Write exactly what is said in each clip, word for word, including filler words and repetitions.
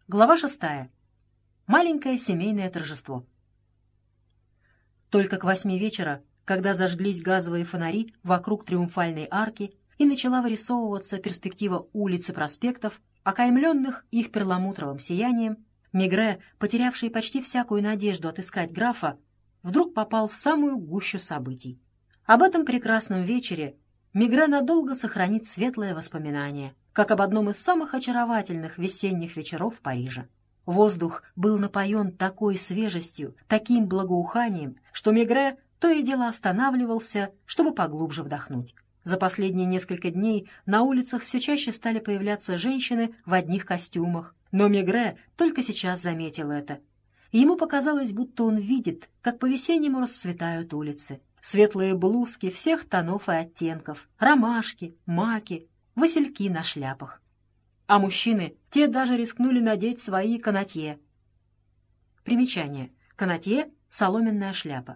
Глава шестая. Маленькое семейное торжество. Только к восьми вечера, когда зажглись газовые фонари вокруг Триумфальной арки и начала вырисовываться перспектива улиц и проспектов, окаймленных их перламутровым сиянием, Мегрэ, потерявший почти всякую надежду отыскать графа, вдруг попал в самую гущу событий. Об этом прекрасном вечере Мегрэ надолго сохранит светлое воспоминание, как об одном из самых очаровательных весенних вечеров Парижа. Воздух был напоен такой свежестью, таким благоуханием, что Мегрэ то и дело останавливался, чтобы поглубже вдохнуть. За последние несколько дней на улицах все чаще стали появляться женщины в одних костюмах, но Мегрэ только сейчас заметил это. Ему показалось, будто он видит, как по-весеннему расцветают улицы. Светлые блузки всех тонов и оттенков, ромашки, маки, васильки на шляпах. А мужчины, те даже рискнули надеть свои канатье. Примечание. Канатье — соломенная шляпа.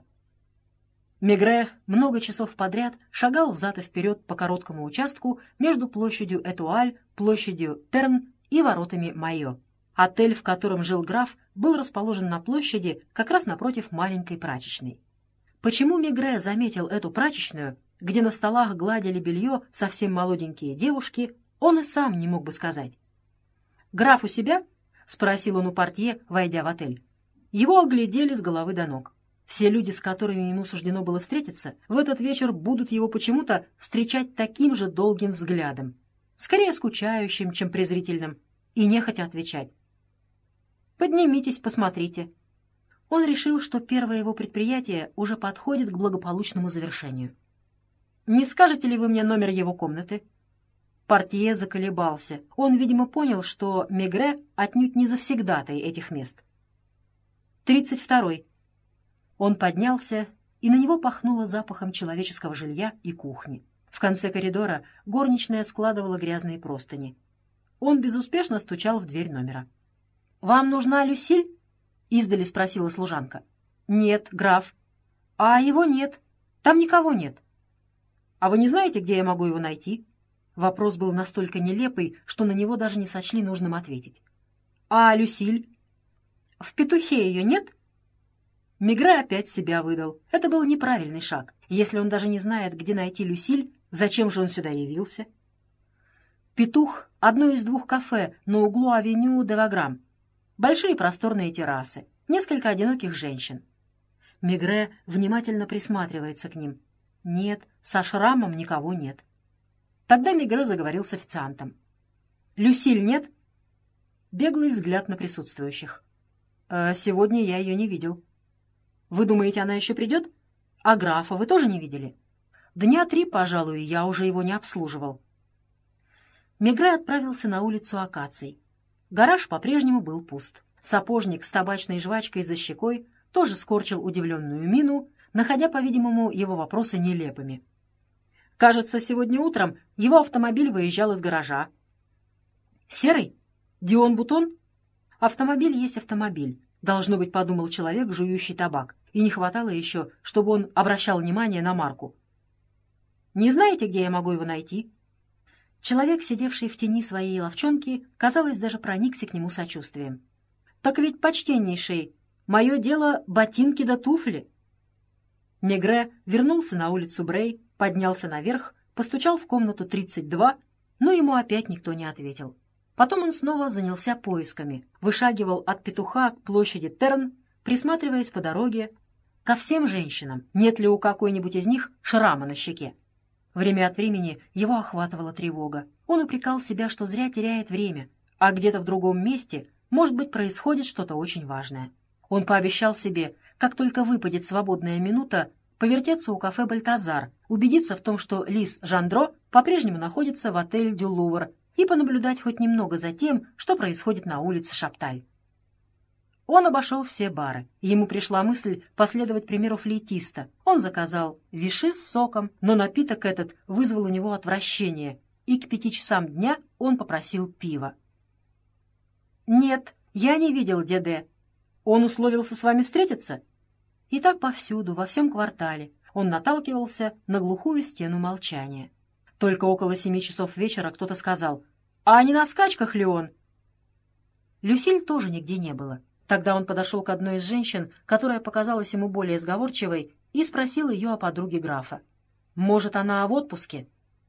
Мегрэ много часов подряд шагал взад и вперед по короткому участку между площадью Этуаль, площадью Терн и воротами Майо. Отель, в котором жил граф, был расположен на площади как раз напротив маленькой прачечной. Почему Мегрэ заметил эту прачечную, где на столах гладили белье совсем молоденькие девушки, он и сам не мог бы сказать. «Граф у себя?» — спросил он у портье, войдя в отель. Его оглядели с головы до ног. Все люди, с которыми ему суждено было встретиться, в этот вечер будут его почему-то встречать таким же долгим взглядом, скорее скучающим, чем презрительным, и нехотя отвечать. «Поднимитесь, посмотрите». Он решил, что первое его предприятие уже подходит к благополучному завершению. «Не скажете ли вы мне номер его комнаты?» Портье заколебался. Он, видимо, понял, что Мегрэ отнюдь не завсегдатай этих мест. «Тридцать второй». Он поднялся, и на него пахнуло запахом человеческого жилья и кухни. В конце коридора горничная складывала грязные простыни. Он безуспешно стучал в дверь номера. «Вам нужна Люсиль?» — издали спросила служанка. «Нет, граф». «А его нет. Там никого нет». «А вы не знаете, где я могу его найти?» Вопрос был настолько нелепый, что на него даже не сочли нужным ответить. «А Люсиль?» «В петухе ее нет?» Мегрэ опять себя выдал. Это был неправильный шаг. Если он даже не знает, где найти Люсиль, зачем же он сюда явился? «Петух» — одно из двух кафе на углу авеню де Ваграм. Большие просторные террасы, несколько одиноких женщин. Мегрэ внимательно присматривается к ним. Нет, со шрамом никого нет. Тогда Мегрэ заговорил с официантом. «Люсиль нет?» Беглый взгляд на присутствующих. «Э, «Сегодня я ее не видел». «Вы думаете, она еще придет? А графа вы тоже не видели?» «Дня три, пожалуй, я уже его не обслуживал». Мегрэ отправился на улицу Акаций. Гараж по-прежнему был пуст. Сапожник с табачной жвачкой за щекой тоже скорчил удивленную мину, находя, по-видимому, его вопросы нелепыми. Кажется, сегодня утром его автомобиль выезжал из гаража. «Серый? Дион Бутон?» «Автомобиль есть автомобиль», — должно быть, подумал человек, жующий табак, и не хватало еще, чтобы он обращал внимание на марку. «Не знаете, где я могу его найти?» Человек, сидевший в тени своей ловчонки, казалось, даже проникся к нему сочувствием. «Так ведь, почтеннейший, мое дело ботинки да туфли». Мегрэ вернулся на улицу Брей, поднялся наверх, постучал в комнату тридцать два, но ему опять никто не ответил. Потом он снова занялся поисками, вышагивал от петуха к площади Терн, присматриваясь по дороге ко всем женщинам, нет ли у какой-нибудь из них шрама на щеке. Время от времени его охватывала тревога. Он упрекал себя, что зря теряет время, а где-то в другом месте, может быть, происходит что-то очень важное. Он пообещал себе, как только выпадет свободная минута, повертеться у кафе «Бальтазар», убедиться в том, что Лис Жандро по-прежнему находится в отеле «Дю Лувр», и понаблюдать хоть немного за тем, что происходит на улице Шапталь. Он обошел все бары. Ему пришла мысль последовать примеру флейтиста. Он заказал виши с соком, но напиток этот вызвал у него отвращение, и к пяти часам дня он попросил пива. «Нет, я не видел Деде. Он условился с вами встретиться?» И так повсюду, во всем квартале, он наталкивался на глухую стену молчания. Только около семи часов вечера кто-то сказал: «А не на скачках ли он?» Люсиль тоже нигде не было. Тогда он подошел к одной из женщин, которая показалась ему более сговорчивой, и спросил ее о подруге графа. «Может, она в отпуске?»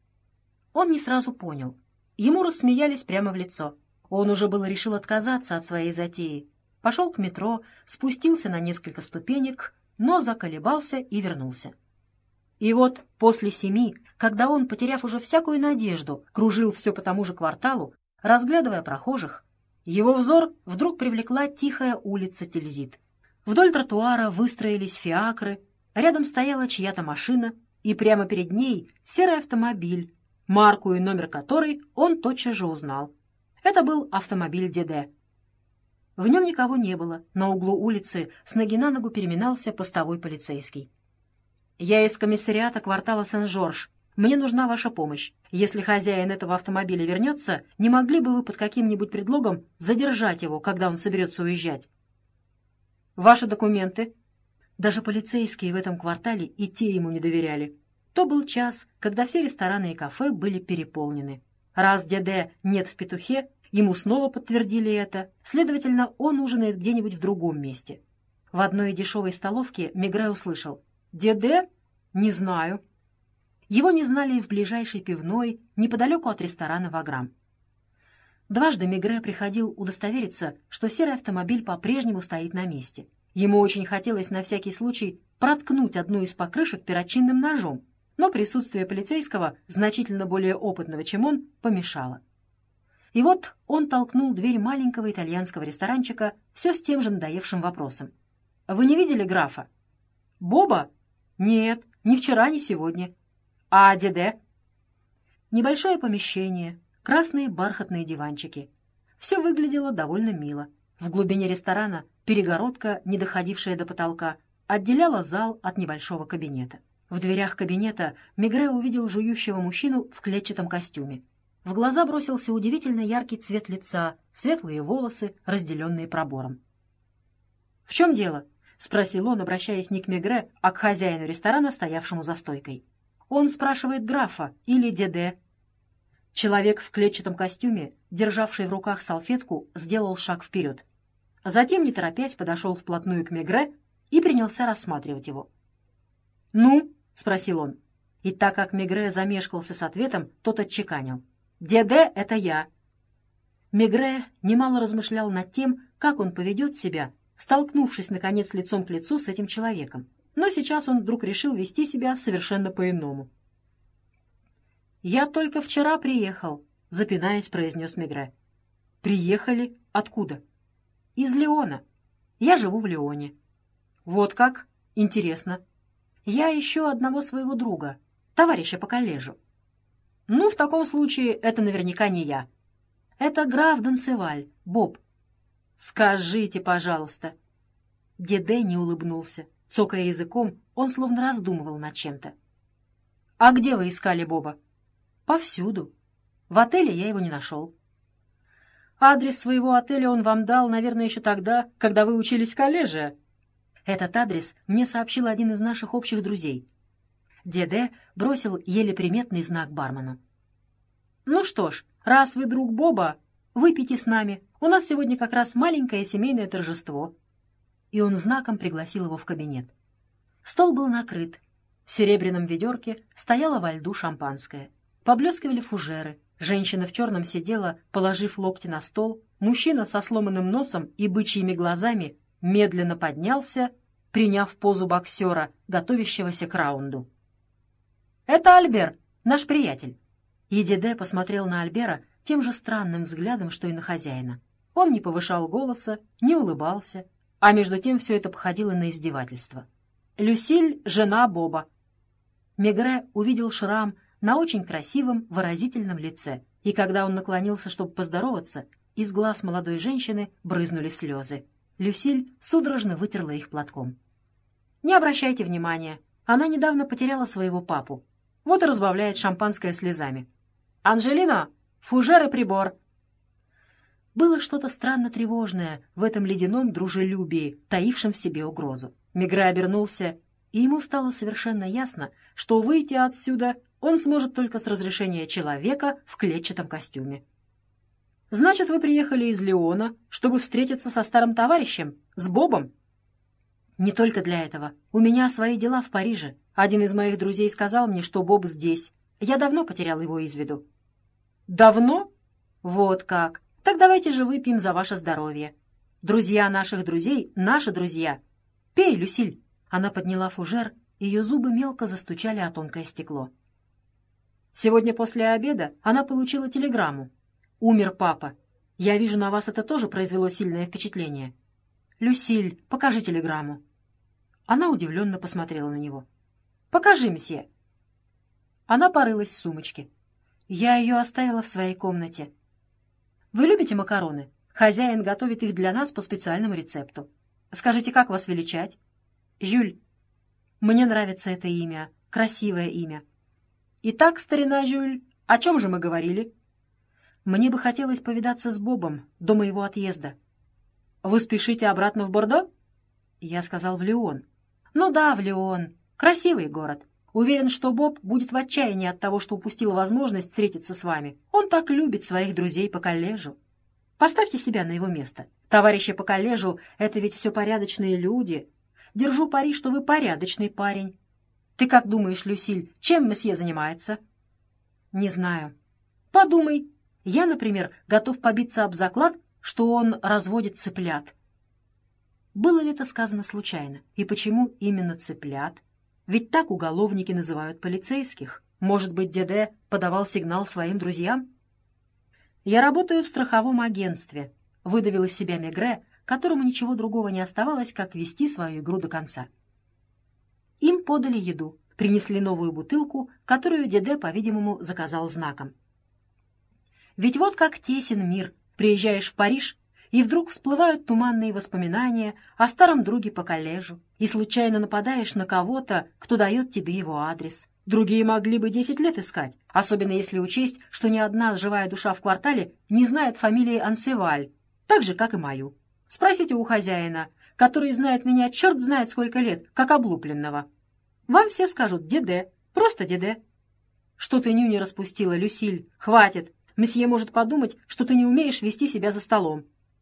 Он не сразу понял. Ему рассмеялись прямо в лицо. Он уже было решил отказаться от своей затеи. Пошел к метро, спустился на несколько ступенек, но заколебался и вернулся. И вот после семи, когда он, потеряв уже всякую надежду, кружил все по тому же кварталу, разглядывая прохожих, его взор вдруг привлекла тихая улица Тильзит. Вдоль тротуара выстроились фиакры, рядом стояла чья-то машина, и прямо перед ней серый автомобиль, марку и номер которой он тотчас же узнал. Это был автомобиль Деде. В нем никого не было. На углу улицы с ноги на ногу переминался постовой полицейский. «Я из комиссариата квартала Сен-Жорж. Мне нужна ваша помощь. Если хозяин этого автомобиля вернется, не могли бы вы под каким-нибудь предлогом задержать его, когда он соберется уезжать?» «Ваши документы?» Даже полицейские в этом квартале и те ему не доверяли. То был час, когда все рестораны и кафе были переполнены. Раз Деде нет в «Петухе», ему снова подтвердили это, следовательно, он ужинает где-нибудь в другом месте. В одной дешевой столовке Мегре услышал: «Деде? Не знаю». Его не знали и в ближайшей пивной, неподалеку от ресторана «Ваграм». Дважды Мегре приходил удостовериться, что серый автомобиль по-прежнему стоит на месте. Ему очень хотелось на всякий случай проткнуть одну из покрышек перочинным ножом, но присутствие полицейского, значительно более опытного, чем он, помешало. И вот он толкнул дверь маленького итальянского ресторанчика все с тем же надоевшим вопросом. «Вы не видели графа?» «Боба? Нет, ни вчера, ни сегодня. А Деде?» Небольшое помещение, красные бархатные диванчики. Все выглядело довольно мило. В глубине ресторана перегородка, не доходившая до потолка, отделяла зал от небольшого кабинета. В дверях кабинета Мегре увидел жующего мужчину в клетчатом костюме. В глаза бросился удивительно яркий цвет лица, светлые волосы, разделенные пробором. «В чем дело?» — спросил он, обращаясь не к Мегре, а к хозяину ресторана, стоявшему за стойкой. «Он спрашивает графа или Деде». Человек в клетчатом костюме, державший в руках салфетку, сделал шаг вперед. Затем, не торопясь, подошел вплотную к Мегре и принялся рассматривать его. «Ну?» — спросил он. И так как Мегре замешкался с ответом, тот отчеканил: «Деде — это я». Мегре немало размышлял над тем, как он поведет себя, столкнувшись, наконец, лицом к лицу с этим человеком. Но сейчас он вдруг решил вести себя совершенно по-иному. «Я только вчера приехал», — запинаясь, произнес Мегре. «Приехали? Откуда?» «Из Лиона. Я живу в Лионе». «Вот как? Интересно. Я ищу одного своего друга, товарища по коллежу». «Ну, в таком случае это наверняка не я. Это граф Донсеваль, Боб». «Скажите, пожалуйста». Деде не улыбнулся. Цокая языком, он словно раздумывал над чем-то. «А где вы искали Боба?» «Повсюду. В отеле я его не нашел». «Адрес своего отеля он вам дал, наверное, еще тогда, когда вы учились в коллеже». «Этот адрес мне сообщил один из наших общих друзей». Деде бросил еле приметный знак бармену. «Ну что ж, раз вы друг Боба, выпейте с нами. У нас сегодня как раз маленькое семейное торжество». И он знаком пригласил его в кабинет. Стол был накрыт. В серебряном ведерке стояло во льду шампанское. Поблескивали фужеры. Женщина в черном сидела, положив локти на стол. Мужчина со сломанным носом и бычьими глазами медленно поднялся, приняв позу боксера, готовящегося к раунду. «Это Альбер, наш приятель». И Деде посмотрел на Альбера тем же странным взглядом, что и на хозяина. Он не повышал голоса, не улыбался, а между тем все это походило на издевательство. «Люсиль — жена Боба». Мегре увидел шрам на очень красивом, выразительном лице, и когда он наклонился, чтобы поздороваться, из глаз молодой женщины брызнули слезы. Люсиль судорожно вытерла их платком. «Не обращайте внимания, она недавно потеряла своего папу. Вот и разбавляет шампанское слезами. Анжелина, фужер и прибор». Было что-то странно тревожное в этом ледяном дружелюбии, таившем в себе угрозу. Мегре обернулся, и ему стало совершенно ясно, что выйти отсюда он сможет только с разрешения человека в клетчатом костюме. Значит, вы приехали из Лиона, чтобы встретиться со старым товарищем, с Бобом?» «Не только для этого. У меня свои дела в Париже. Один из моих друзей сказал мне, что Боб здесь. Я давно потерял его из виду». «Давно? Вот как. Так давайте же выпьем за ваше здоровье. Друзья наших друзей — наши друзья. Пей, Люсиль». Она подняла фужер, ее зубы мелко застучали о тонкое стекло. Сегодня после обеда она получила телеграмму. «Умер папа. Я вижу, на вас это тоже произвело сильное впечатление. Люсиль, покажи телеграмму». Она удивленно посмотрела на него. «Покажи, месье». Она порылась в сумочке. «Я ее оставила в своей комнате». «Вы любите макароны? Хозяин готовит их для нас по специальному рецепту. Скажите, как вас величать?» «Жюль». «Мне нравится это имя. Красивое имя». «Итак, старина Жюль, о чем же мы говорили?» «Мне бы хотелось повидаться с Бобом до моего отъезда». «Вы спешите обратно в Бордо?» Я сказал, в Лион. «Ну да, в Лион. Красивый город. Уверен, что Боб будет в отчаянии от того, что упустил возможность встретиться с вами. Он так любит своих друзей по коллежу. Поставьте себя на его место. Товарищи по коллежу — это ведь все порядочные люди. Держу пари, что вы порядочный парень. Ты как думаешь, Люсиль, чем месье занимается?» «Не знаю». «Подумай. Я, например, готов побиться об заклад, что он разводит цыплят». Было ли это сказано случайно? И почему именно цыплят? Ведь так уголовники называют полицейских. Может быть, Деде подавал сигнал своим друзьям? «Я работаю в страховом агентстве», — выдавил из себя Мегре, которому ничего другого не оставалось, как вести свою игру до конца. Им подали еду, принесли новую бутылку, которую Деде, по-видимому, заказал знаком. Ведь вот как тесен мир. Приезжаешь в Париж, и вдруг всплывают туманные воспоминания о старом друге по коллежу, и случайно нападаешь на кого-то, кто дает тебе его адрес. Другие могли бы десять лет искать, особенно если учесть, что ни одна живая душа в квартале не знает фамилии Ансеваль, так же, как и мою. Спросите у хозяина, который знает меня черт знает сколько лет, как облупленного. Вам все скажут «Деде», просто «Деде». «Что ты нюни распустила, Люсиль? Хватит! Месье может подумать, что ты не умеешь вести себя за столом».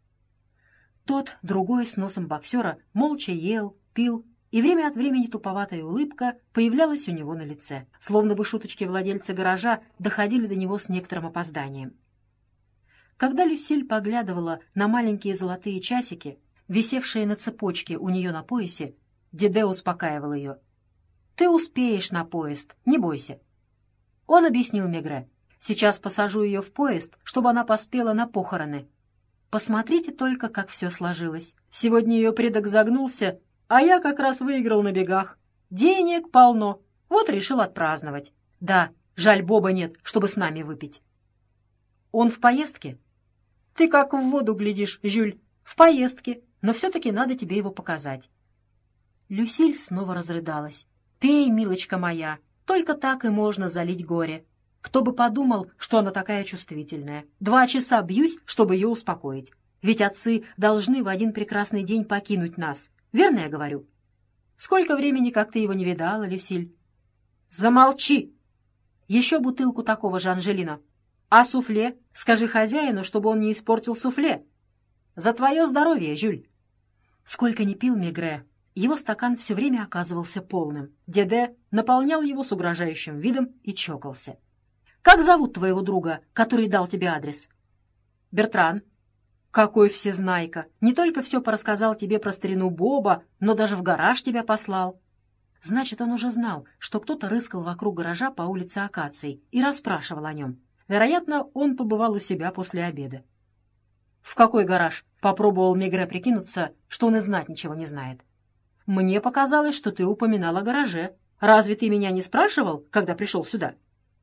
Тот, другой с носом боксера, молча ел, пил, и время от времени туповатая улыбка появлялась у него на лице, словно бы шуточки владельца гаража доходили до него с некоторым опозданием. Когда Люсиль поглядывала на маленькие золотые часики, висевшие на цепочке у нее на поясе, Деде успокаивал ее. «Ты успеешь на поезд, не бойся». Он объяснил Мегре. «Сейчас посажу ее в поезд, чтобы она поспела на похороны. Посмотрите только, как все сложилось. Сегодня ее предок загнулся, а я как раз выиграл на бегах. Денег полно, вот решил отпраздновать. Да, жаль, Боба нет, чтобы с нами выпить». «Он в поездке?» «Ты как в воду глядишь, Жюль. В поездке, но все-таки надо тебе его показать». Люсиль снова разрыдалась. «Пей, милочка моя, только так и можно залить горе. Кто бы подумал, что она такая чувствительная. Два часа бьюсь, чтобы ее успокоить. Ведь отцы должны в один прекрасный день покинуть нас. Верно я говорю? Сколько времени, как ты его не видала, Люсиль?» «Замолчи! Еще бутылку такого же, Анжелина. А суфле? Скажи хозяину, чтобы он не испортил суфле. За твое здоровье, Жюль!» Сколько ни пил Мегре, его стакан все время оказывался полным. Деде наполнял его с угрожающим видом и чокался. «Как зовут твоего друга, который дал тебе адрес?» «Бертран». «Какой всезнайка! Не только все порассказал тебе про старину Боба, но даже в гараж тебя послал». Значит, он уже знал, что кто-то рыскал вокруг гаража по улице Акаций и расспрашивал о нем. Вероятно, он побывал у себя после обеда. «В какой гараж?» — попробовал Мегре прикинуться, что он и знать ничего не знает. «Мне показалось, что ты упоминал о гараже. Разве ты меня не спрашивал, когда пришел сюда?»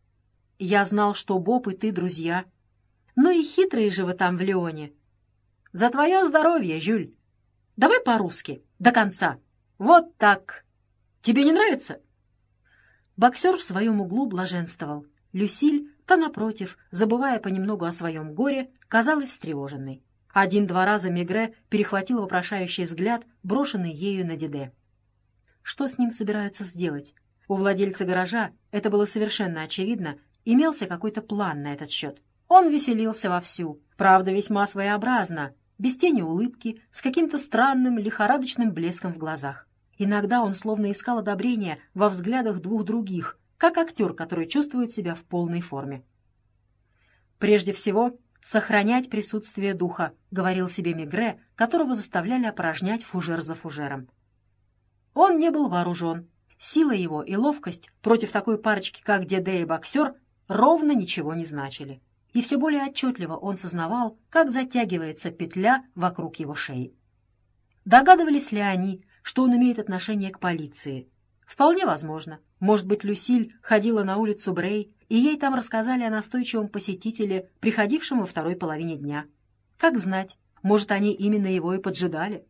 «Я знал, что Боб и ты друзья. Ну и хитрые же вы там в Лионе. За твое здоровье, Жюль. Давай по-русски, до конца. Вот так. Тебе не нравится?» Боксер в своем углу блаженствовал. Люсиль, та напротив, забывая понемногу о своем горе, казалась встревоженной. Один-два раза Мегре перехватил вопрошающий взгляд, брошенный ею на Деде. Что с ним собираются сделать? У владельца гаража, это было совершенно очевидно, имелся какой-то план на этот счет. Он веселился вовсю, правда, весьма своеобразно, без тени улыбки, с каким-то странным лихорадочным блеском в глазах. Иногда он словно искал одобрения во взглядах двух других, как актер, который чувствует себя в полной форме. «Прежде всего, сохранять присутствие духа», — говорил себе Мегрэ, которого заставляли опорожнять фужер за фужером. Он не был вооружен. Сила его и ловкость против такой парочки, как Деде и боксер, ровно ничего не значили. И все более отчетливо он сознавал, как затягивается петля вокруг его шеи. Догадывались ли они, что он имеет отношение к полиции? Вполне возможно. Может быть, Люсиль ходила на улицу Брей, и ей там рассказали о настойчивом посетителе, приходившем во второй половине дня. Как знать, может, они именно его и поджидали.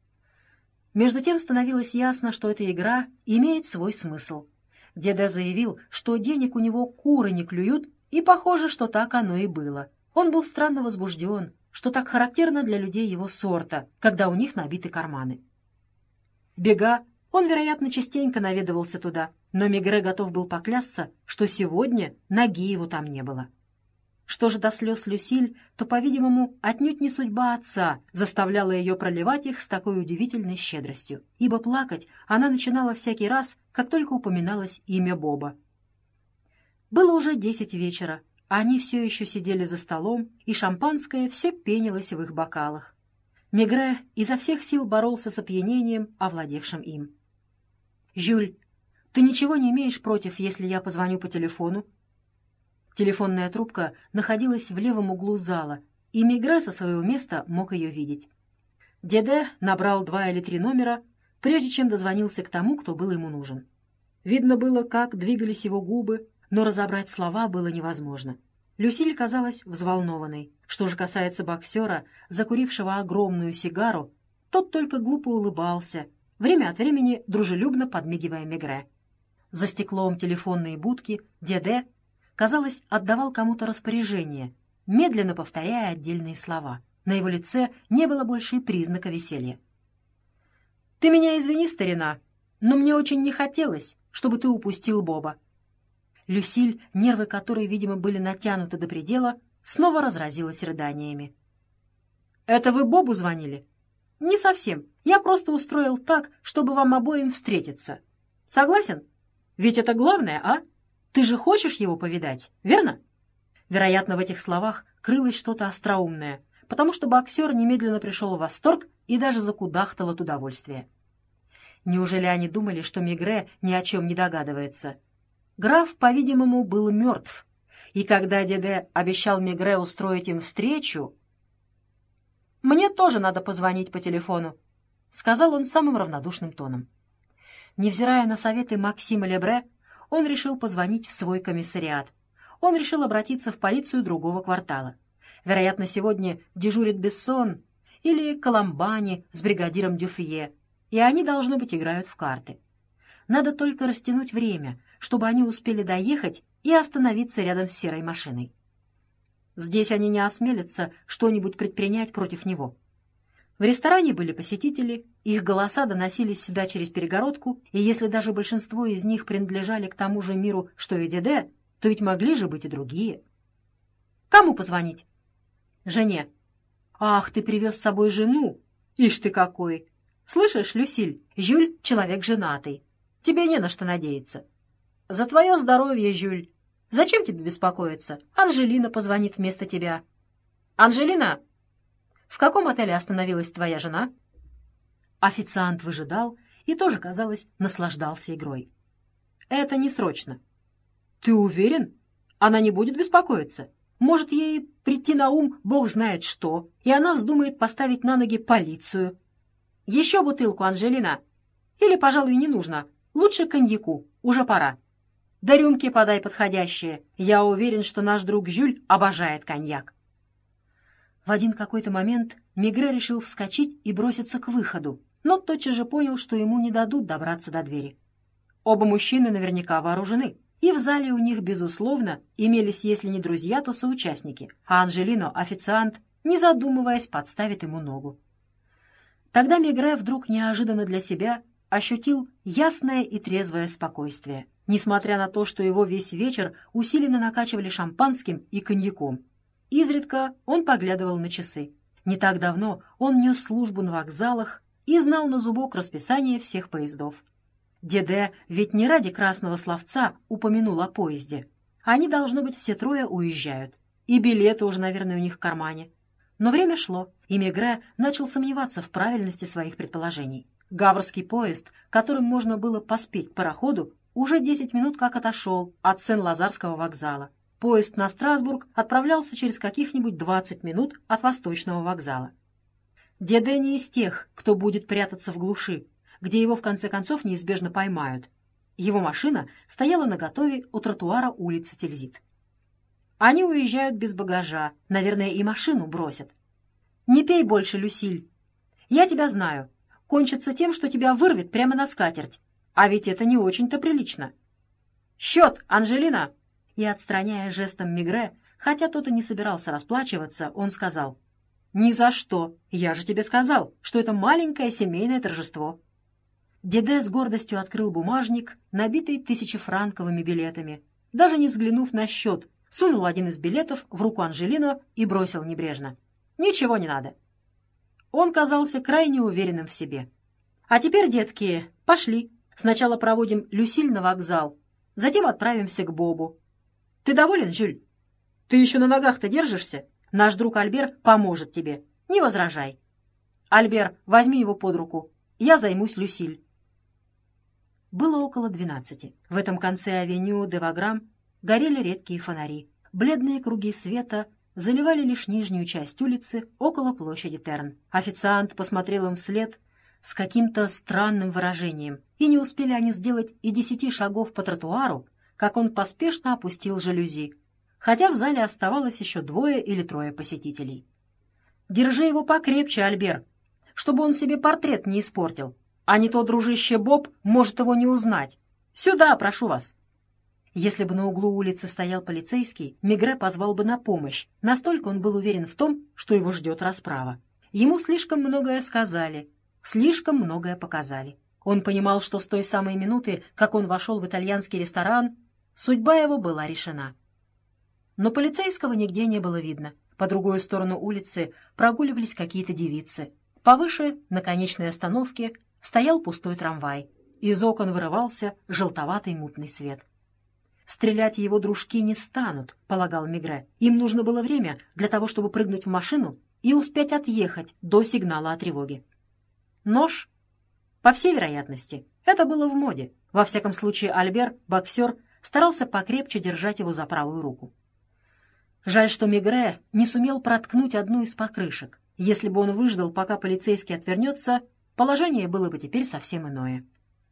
Между тем становилось ясно, что эта игра имеет свой смысл. Деде заявил, что денег у него куры не клюют, и похоже, что так оно и было. Он был странно возбужден, что так характерно для людей его сорта, когда у них набиты карманы. Бега, он, вероятно, частенько наведывался туда, но Мегрэ готов был поклясться, что сегодня ноги его там не было. Что же до слез Люсиль, то, по-видимому, отнюдь не судьба отца заставляла ее проливать их с такой удивительной щедростью, ибо плакать она начинала всякий раз, как только упоминалось имя Боба. Было уже десять вечера, а они все еще сидели за столом, и шампанское все пенилось в их бокалах. Мегрэ изо всех сил боролся с опьянением, овладевшим им. «Жюль, ты ничего не имеешь против, если я позвоню по телефону?» Телефонная трубка находилась в левом углу зала, и Мегрэ со своего места мог ее видеть. Деде набрал два или три номера, прежде чем дозвонился к тому, кто был ему нужен. Видно было, как двигались его губы, но разобрать слова было невозможно. Люсиль казалась взволнованной. Что же касается боксера, закурившего огромную сигару, тот только глупо улыбался, время от времени дружелюбно подмигивая Мегрэ. За стеклом телефонной будки Деде, казалось, отдавал кому-то распоряжение, медленно повторяя отдельные слова. На его лице не было больше и признака веселья. «Ты меня извини, старина, но мне очень не хотелось, чтобы ты упустил Боба». Люсиль, нервы которой, видимо, были натянуты до предела, снова разразилась рыданиями. «Это вы Бобу звонили?» «Не совсем. Я просто устроил так, чтобы вам обоим встретиться. Согласен? Ведь это главное, а? Ты же хочешь его повидать, верно?» Вероятно, в этих словах крылось что-то остроумное, потому что боксер немедленно пришел в восторг и даже закудахтал от удовольствия. Неужели они думали, что Мегрэ ни о чем не догадывается? Граф, по-видимому, был мертв, и когда Деде обещал Мегрэ устроить им встречу... «Мне тоже надо позвонить по телефону», — сказал он самым равнодушным тоном. Невзирая на советы Максима Лебре, он решил позвонить в свой комиссариат. Он решил обратиться в полицию другого квартала. Вероятно, сегодня дежурит Бессон или Коломбани с бригадиром Дюфье, и они, должно быть, играют в карты. Надо только растянуть время, чтобы они успели доехать и остановиться рядом с серой машиной. Здесь они не осмелятся что-нибудь предпринять против него. В ресторане были посетители, их голоса доносились сюда через перегородку, и если даже большинство из них принадлежали к тому же миру, что и Деде, то ведь могли же быть и другие. «Кому позвонить?» «Жене». «Ах, ты привез с собой жену? Ишь ты какой! Слышишь, Люсиль, Жюль — человек женатый. Тебе не на что надеяться. За твое здоровье, Жюль. Зачем тебе беспокоиться? Анжелина позвонит вместо тебя». «Анжелина, в каком отеле остановилась твоя жена?» Официант выжидал и тоже, казалось, наслаждался игрой. «Это не срочно». «Ты уверен? Она не будет беспокоиться? Может, ей прийти на ум бог знает что, и она вздумает поставить на ноги полицию. Еще бутылку, Анжелина. Или, пожалуй, не нужно. Лучше коньяку. Уже пора. Да рюмки подай подходящие. Я уверен, что наш друг Жюль обожает коньяк». В один какой-то момент Мегрэ решил вскочить и броситься к выходу, но тотчас же понял, что ему не дадут добраться до двери. Оба мужчины наверняка вооружены, и в зале у них, безусловно, имелись, если не друзья, то соучастники, а Анжелино, официант, не задумываясь, подставит ему ногу. Тогда Мегрэ вдруг неожиданно для себя ощутил ясное и трезвое спокойствие, несмотря на то, что его весь вечер усиленно накачивали шампанским и коньяком. Изредка он поглядывал на часы. Не так давно он нес службу на вокзалах и знал на зубок расписание всех поездов. Деде ведь не ради красного словца упомянул о поезде. Они, должно быть, все трое уезжают. И билеты уже, наверное, у них в кармане. Но время шло, и Мегре начал сомневаться в правильности своих предположений. Гаврский поезд, которым можно было поспеть к пароходу, уже десять минут как отошел от Сен-Лазарского вокзала. Поезд на Страсбург отправлялся через каких-нибудь двадцать минут от Восточного вокзала. Деде не из тех, кто будет прятаться в глуши, где его в конце концов неизбежно поймают. Его машина стояла наготове у тротуара улицы Тильзит. Они уезжают без багажа, наверное, и машину бросят. «Не пей больше, Люсиль. Я тебя знаю. Кончится тем, что тебя вырвет прямо на скатерть. А ведь это не очень-то прилично. Счет, Анжелина!» И, отстраняя жестом Мегре, хотя тот и не собирался расплачиваться, он сказал: «Ни за что. Я же тебе сказал, что это маленькое семейное торжество». Деде с гордостью открыл бумажник, набитый тысячефранковыми билетами. Даже не взглянув на счет, сунул один из билетов в руку Анжелину и бросил небрежно: «Ничего не надо». Он казался крайне уверенным в себе. «А теперь, детки, пошли. Сначала проводим Люсиль на вокзал, затем отправимся к Бобу. Ты доволен, Жюль? Ты еще на ногах-то держишься? Наш друг Альбер поможет тебе. Не возражай. Альбер, возьми его под руку. Я займусь Люсиль». Было около двенадцати. В этом конце авеню де Ваграм горели редкие фонари. Бледные круги света заливали лишь нижнюю часть улицы около площади Терн. Официант посмотрел им вслед с каким-то странным выражением, и не успели они сделать и десяти шагов по тротуару, как он поспешно опустил жалюзи, хотя в зале оставалось еще двое или трое посетителей. «Держи его покрепче, Альбер, чтобы он себе портрет не испортил, а не то дружище Боб может его не узнать. Сюда, прошу вас». Если бы на углу улицы стоял полицейский, Мегре позвал бы на помощь, настолько он был уверен в том, что его ждет расправа. Ему слишком многое сказали, слишком многое показали. Он понимал, что с той самой минуты, как он вошел в итальянский ресторан, судьба его была решена. Но полицейского нигде не было видно. По другую сторону улицы прогуливались какие-то девицы. Повыше, на конечной остановке, стоял пустой трамвай. Из окон вырывался желтоватый мутный свет. «Стрелять его дружки не станут», — полагал Мегре. «Им нужно было время для того, чтобы прыгнуть в машину и успеть отъехать до сигнала о тревоге». Нож? По всей вероятности, это было в моде. Во всяком случае, Альбер, боксер, старался покрепче держать его за правую руку. Жаль, что Мегре не сумел проткнуть одну из покрышек. Если бы он выждал, пока полицейский отвернется, положение было бы теперь совсем иное.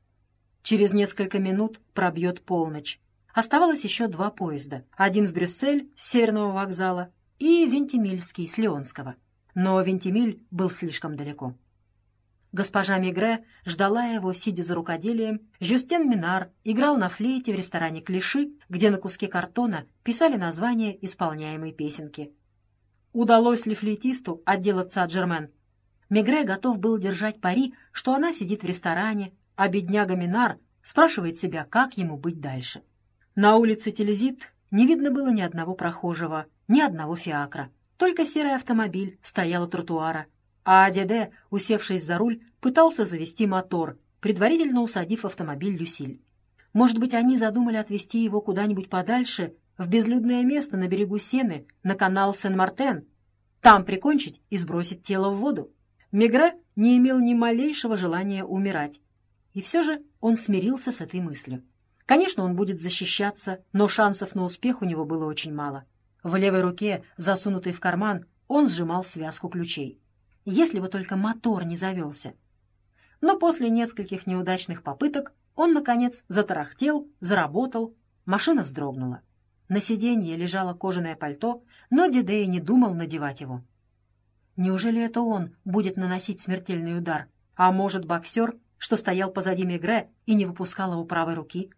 Через несколько минут пробьет полночь. Оставалось еще два поезда. Один в Брюссель с Северного вокзала и Вентимильский с Лионского. Но Вентимиль был слишком далеко. Госпожа Мегре ждала его, сидя за рукоделием. Жюстен Минар играл на флейте в ресторане «Клиши», где на куске картона писали название исполняемой песенки. Удалось ли флейтисту отделаться от Жермен? Мегре готов был держать пари, что она сидит в ресторане, а бедняга Минар спрашивает себя, как ему быть дальше. На улице Тильзит не видно было ни одного прохожего, ни одного фиакра. Только серый автомобиль стоял у тротуара, а Деде, усевшись за руль, пытался завести мотор, предварительно усадив автомобиль Люсиль. Может быть, они задумали отвезти его куда-нибудь подальше, в безлюдное место на берегу Сены, на канал Сен-Мартен, там прикончить и сбросить тело в воду. Мегре не имел ни малейшего желания умирать. И все же он смирился с этой мыслью. Конечно, он будет защищаться, но шансов на успех у него было очень мало. В левой руке, засунутой в карман, он сжимал связку ключей. Если бы только мотор не завелся. Но после нескольких неудачных попыток он, наконец, затарахтел, заработал, машина вздрогнула. На сиденье лежало кожаное пальто, но Деде не думал надевать его. Неужели это он будет наносить смертельный удар? А может, боксер, что стоял позади Мегре и не выпускал его правой руки?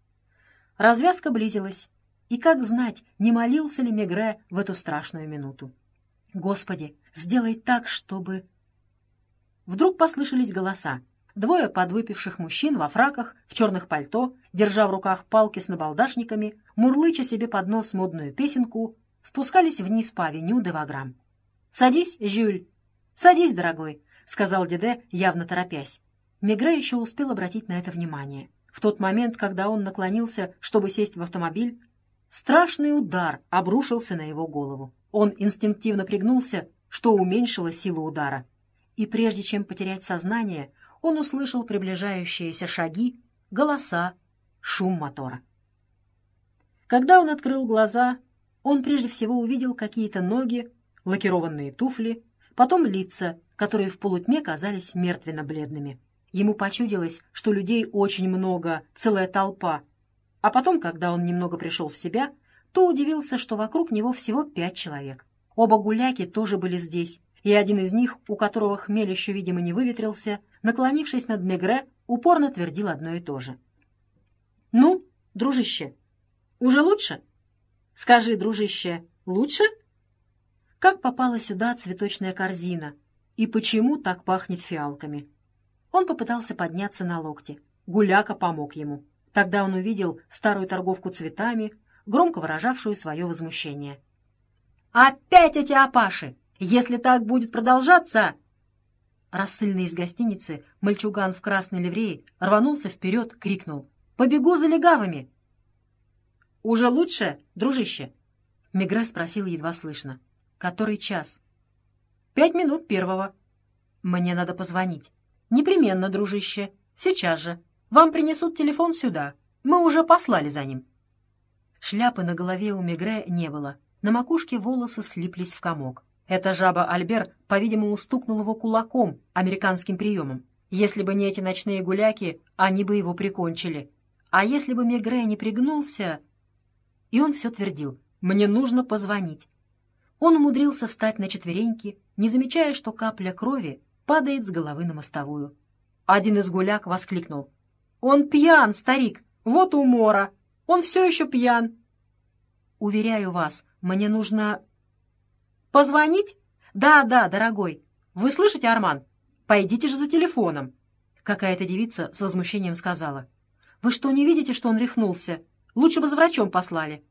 Развязка близилась, и как знать, не молился ли Мегре в эту страшную минуту. «Господи, сделай так, чтобы...» Вдруг послышались голоса. Двое подвыпивших мужчин во фраках, в черных пальто, держа в руках палки с набалдашниками, мурлыча себе под нос модную песенку, спускались вниз по авеню де Ваграм. «Садись, Жюль!» «Садись, дорогой!» — сказал Диде, явно торопясь. Мегре еще успел обратить на это внимание. В тот момент, когда он наклонился, чтобы сесть в автомобиль, страшный удар обрушился на его голову. Он инстинктивно пригнулся, что уменьшило силу удара. И прежде чем потерять сознание, он услышал приближающиеся шаги, голоса, шум мотора. Когда он открыл глаза, он прежде всего увидел какие-то ноги, лакированные туфли, потом лица, которые в полутьме казались мертвенно-бледными. Ему почудилось, что людей очень много, целая толпа. А потом, когда он немного пришел в себя, то удивился, что вокруг него всего пять человек. Оба гуляки тоже были здесь, и один из них, у которого хмель еще, видимо, не выветрился, наклонившись над Мегре, упорно твердил одно и то же. «Ну, дружище, уже лучше? Скажи, дружище, лучше? Как попала сюда цветочная корзина? И почему так пахнет фиалками?» Он попытался подняться на локте. Гуляка помог ему. Тогда он увидел старую торговку цветами, громко выражавшую свое возмущение. «Опять эти опаши! Если так будет продолжаться...» Рассыльный из гостиницы, мальчуган в красной ливреи, рванулся вперед, крикнул: «Побегу за легавыми!» «Уже лучше, дружище?» Мегре спросил едва слышно. «Который час?» «Пять минут первого». «Мне надо позвонить». «Непременно, дружище. Сейчас же. Вам принесут телефон сюда. Мы уже послали за ним». Шляпы на голове у Мегре не было. На макушке волосы слиплись в комок. Эта жаба Альбер, по-видимому, стукнул его кулаком, американским приемом. Если бы не эти ночные гуляки, они бы его прикончили. А если бы Мегре не пригнулся... И он все твердил: «Мне нужно позвонить». Он умудрился встать на четвереньки, не замечая, что капля крови падает с головы на мостовую. Один из гуляк воскликнул: «Он пьян, старик! Вот умора! Он все еще пьян!» «Уверяю вас, мне нужно...» «Позвонить? Да, да, дорогой. Вы слышите, Арман? Пойдите же за телефоном!» Какая-то девица с возмущением сказала: «Вы что, не видите, что он рехнулся? Лучше бы за врачом послали».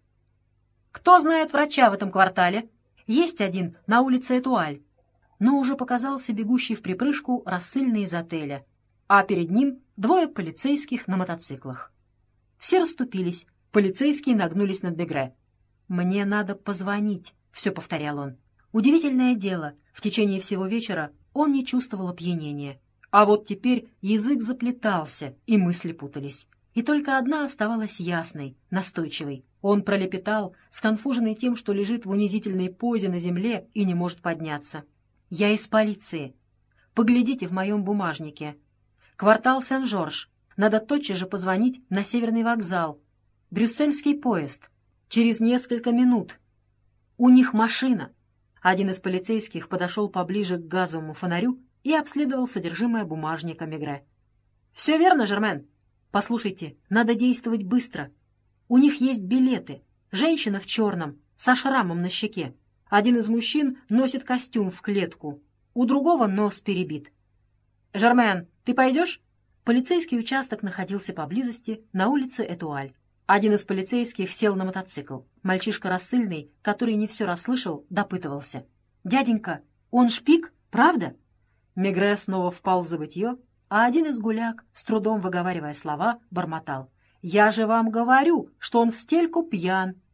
«Кто знает врача в этом квартале?» «Есть один на улице Этуаль». Но уже показался бегущий в припрыжку рассыльный из отеля, а перед ним двое полицейских на мотоциклах. Все расступились, полицейские нагнулись над Мегре. «Мне надо позвонить», — все повторял он. Удивительное дело, в течение всего вечера он не чувствовал опьянения. А вот теперь язык заплетался, и мысли путались. И только одна оставалась ясной, настойчивой. Он пролепетал, сконфуженный тем, что лежит в унизительной позе на земле и не может подняться. «Я из полиции. Поглядите в моем бумажнике. Квартал Сен-Жорж. Надо тотчас же позвонить на Северный вокзал. Брюссельский поезд. Через несколько минут. У них машина». Один из полицейских подошел поближе к газовому фонарю и обследовал содержимое бумажника Мегре. «Все верно, Жермен? Послушайте, надо действовать быстро. У них есть билеты. Женщина в черном, со шрамом на щеке. Один из мужчин носит костюм в клетку, у другого нос перебит. Жермен, ты пойдешь?» Полицейский участок находился поблизости, на улице Этуаль. Один из полицейских сел на мотоцикл. Мальчишка рассыльный, который не все расслышал, допытывался: «Дяденька, он шпик, правда?» Мегре снова впал в забытье, а один из гуляк, с трудом выговаривая слова, бормотал: «Я же вам говорю, что он в стельку пьян.